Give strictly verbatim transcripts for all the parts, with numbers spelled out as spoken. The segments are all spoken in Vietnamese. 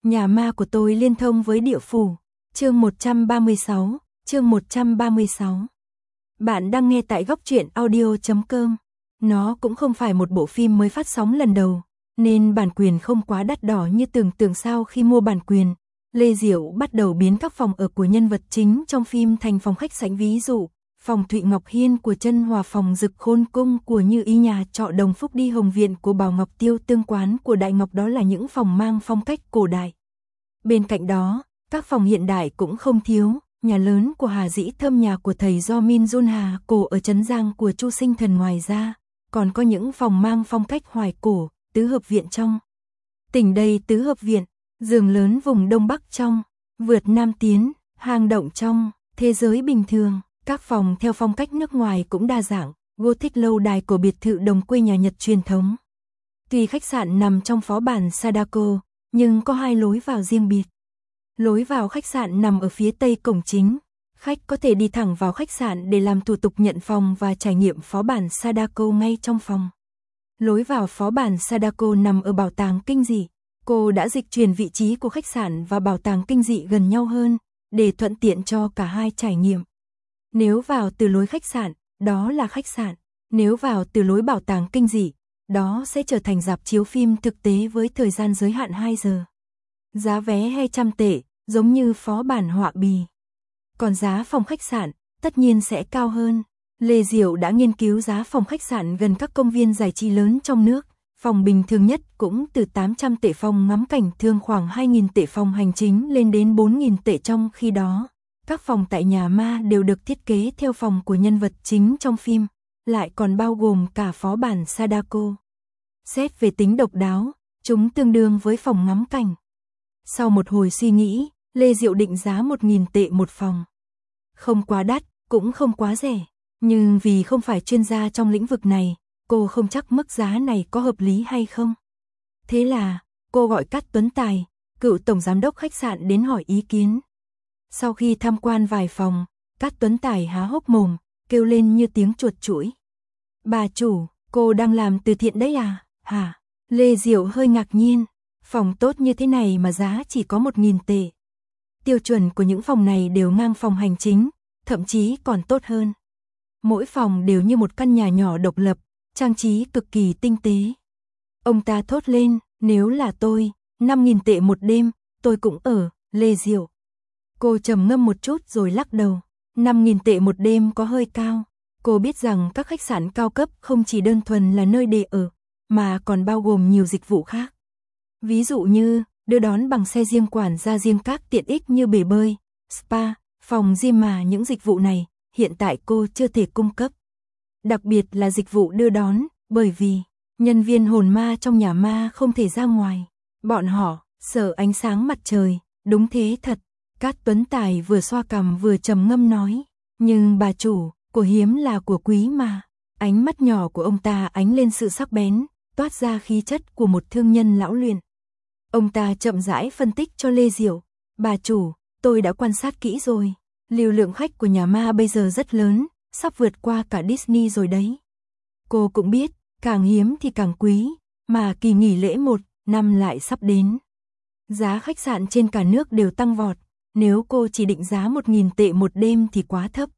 Nhà ma của tôi liên thông với địa phủ. Chương một trăm ba mươi sáu, chương một trăm ba mươi sáu. Bạn đang nghe tại góc truyện audio chấm com. Nó cũng không phải một bộ phim mới phát sóng lần đầu, nên bản quyền không quá đắt đỏ như tưởng tượng. Sau khi mua bản quyền, Lê Diệu bắt đầu biến các phòng ở của nhân vật chính trong phim thành phòng khách sạn, ví dụ phòng Thụy Ngọc Hiên của Chân Hòa, phòng Dực Khôn Cung của Như Ý, nhà trọ Đồng Phúc đi Hồng Viện của Bảo Ngọc Tiêu, tương quán của Đại Ngọc, đó là những phòng mang phong cách cổ đại. Bên cạnh đó, các phòng hiện đại cũng không thiếu, nhà lớn của Hà Dĩ Thâm, nhà của thầy Do Min Jun Hà cổ ở Trấn Giang của Chu Sinh Thần, ngoài ra, còn có những phòng mang phong cách hoài cổ, tứ hợp viện trong tỉnh đây tứ hợp viện, giường lớn vùng Đông Bắc trong, vượt Nam tiến, hang động trong, thế giới bình thường. Các phòng theo phong cách nước ngoài cũng đa dạng, Gothic lâu đài của biệt thự đồng quê nhà Nhật truyền thống. Tuy khách sạn nằm trong phó bản Sadako, nhưng có hai lối vào riêng biệt. Lối vào khách sạn nằm ở phía tây cổng chính. Khách có thể đi thẳng vào khách sạn để làm thủ tục nhận phòng và trải nghiệm phó bản Sadako ngay trong phòng. Lối vào phó bản Sadako nằm ở bảo tàng kinh dị. Cô đã dịch chuyển vị trí của khách sạn và bảo tàng kinh dị gần nhau hơn, để thuận tiện cho cả hai trải nghiệm. Nếu vào từ lối khách sạn, đó là khách sạn. Nếu vào từ lối bảo tàng kinh dị, đó sẽ trở thành rạp chiếu phim thực tế với thời gian giới hạn hai giờ. Giá vé hai trăm tệ, giống như phó bản Họa Bì. Còn giá phòng khách sạn, tất nhiên sẽ cao hơn. Lê Diệu đã nghiên cứu giá phòng khách sạn gần các công viên giải trí lớn trong nước. Phòng bình thường nhất cũng từ tám trăm tệ, phòng ngắm cảnh thường khoảng hai nghìn tệ, phòng hành chính lên đến bốn nghìn tệ. Trong khi đó, các phòng tại nhà ma đều được thiết kế theo phòng của nhân vật chính trong phim, lại còn bao gồm cả phó bản Sadako. Xét về tính độc đáo, chúng tương đương với phòng ngắm cảnh. Sau một hồi suy nghĩ, Lê Diệu định giá một nghìn tệ một phòng. Không quá đắt, cũng không quá rẻ, nhưng vì không phải chuyên gia trong lĩnh vực này, cô không chắc mức giá này có hợp lý hay không. Thế là, cô gọi Cát Tuấn Tài, cựu tổng giám đốc khách sạn đến hỏi ý kiến. Sau khi tham quan vài phòng, Cát Tuấn Tài há hốc mồm, kêu lên như tiếng chuột chũi. Bà chủ, cô đang làm từ thiện đấy à? Hả? Lê Diệu hơi ngạc nhiên, phòng tốt như thế này mà giá chỉ có một nghìn tệ. Tiêu chuẩn của những phòng này đều ngang phòng hành chính, thậm chí còn tốt hơn. Mỗi phòng đều như một căn nhà nhỏ độc lập, trang trí cực kỳ tinh tế. Ông ta thốt lên, nếu là tôi, năm nghìn tệ một đêm, tôi cũng ở. Lê Diệu. Cô trầm ngâm một chút rồi lắc đầu, năm nghìn tệ một đêm có hơi cao. Cô biết rằng các khách sạn cao cấp không chỉ đơn thuần là nơi để ở, mà còn bao gồm nhiều dịch vụ khác. Ví dụ như, đưa đón bằng xe riêng, quản gia riêng, các tiện ích như bể bơi, spa, phòng gym, mà những dịch vụ này, hiện tại cô chưa thể cung cấp. Đặc biệt là dịch vụ đưa đón, bởi vì, nhân viên hồn ma trong nhà ma không thể ra ngoài. Bọn họ, sợ ánh sáng mặt trời, đúng thế thật. Cát Tuấn Tài vừa xoa cằm vừa trầm ngâm nói, nhưng bà chủ, của hiếm là của quý mà. Ánh mắt nhỏ của ông ta ánh lên sự sắc bén, toát ra khí chất của một thương nhân lão luyện. Ông ta chậm rãi phân tích cho Lê Diệu, bà chủ, tôi đã quan sát kỹ rồi, lưu lượng khách của nhà ma bây giờ rất lớn, sắp vượt qua cả Disney rồi đấy. Cô cũng biết, càng hiếm thì càng quý, mà kỳ nghỉ lễ một năm lại sắp đến. Giá khách sạn trên cả nước đều tăng vọt, nếu cô chỉ định giá một nghìn tệ một đêm thì quá thấp.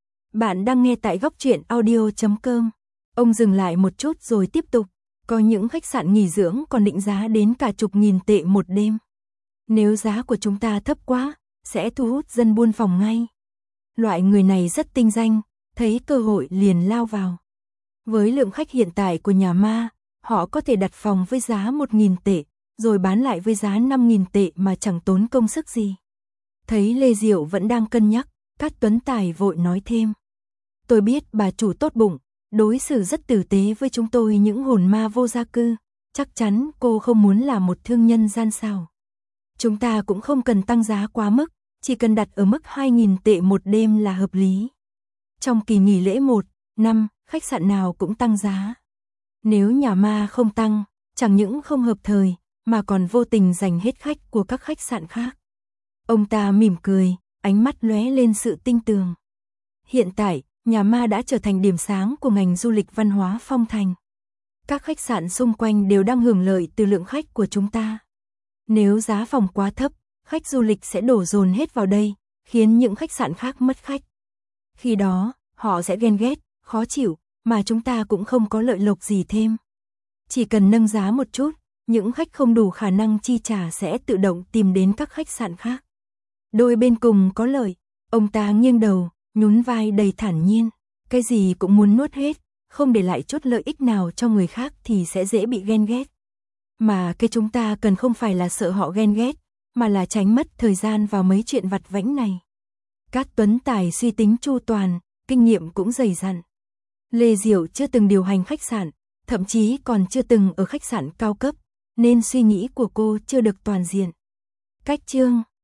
Bạn đang nghe tại góc truyện audio chấm com. Ông dừng lại một chút rồi tiếp tục, có những khách sạn nghỉ dưỡng còn định giá đến cả chục nghìn tệ một đêm. Nếu giá của chúng ta thấp quá, sẽ thu hút dân buôn phòng ngay. Loại người này rất tinh danh, thấy cơ hội liền lao vào. Với lượng khách hiện tại của nhà ma, họ có thể đặt phòng với giá một nghìn tệ, rồi bán lại với giá năm nghìn tệ mà chẳng tốn công sức gì. Thấy Lê Diệu vẫn đang cân nhắc, Cát Tuấn Tài vội nói thêm. Tôi biết bà chủ tốt bụng, đối xử rất tử tế với chúng tôi những hồn ma vô gia cư, chắc chắn cô không muốn là một thương nhân gian xảo. Chúng ta cũng không cần tăng giá quá mức, chỉ cần đặt ở mức hai nghìn tệ một đêm là hợp lý. Trong kỳ nghỉ lễ một năm, khách sạn nào cũng tăng giá. Nếu nhà ma không tăng, chẳng những không hợp thời, mà còn vô tình giành hết khách của các khách sạn khác. Ông ta mỉm cười, ánh mắt lóe lên sự tinh tường. Hiện tại, nhà ma đã trở thành điểm sáng của ngành du lịch văn hóa Phong Thành. Các khách sạn xung quanh đều đang hưởng lợi từ lượng khách của chúng ta. Nếu giá phòng quá thấp, khách du lịch sẽ đổ dồn hết vào đây, khiến những khách sạn khác mất khách. Khi đó, họ sẽ ghen ghét, khó chịu, mà chúng ta cũng không có lợi lộc gì thêm. Chỉ cần nâng giá một chút, những khách không đủ khả năng chi trả sẽ tự động tìm đến các khách sạn khác. Đôi bên cùng có lợi, ông ta nghiêng đầu, nhún vai đầy thản nhiên, cái gì cũng muốn nuốt hết, không để lại chút lợi ích nào cho người khác thì sẽ dễ bị ghen ghét. Mà cái chúng ta cần không phải là sợ họ ghen ghét, mà là tránh mất thời gian vào mấy chuyện vặt vãnh này. Cát Tuấn Tài suy tính chu toàn, kinh nghiệm cũng dày dặn. Lê Diệu chưa từng điều hành khách sạn, thậm chí còn chưa từng ở khách sạn cao cấp, nên suy nghĩ của cô chưa được toàn diện. Cách chương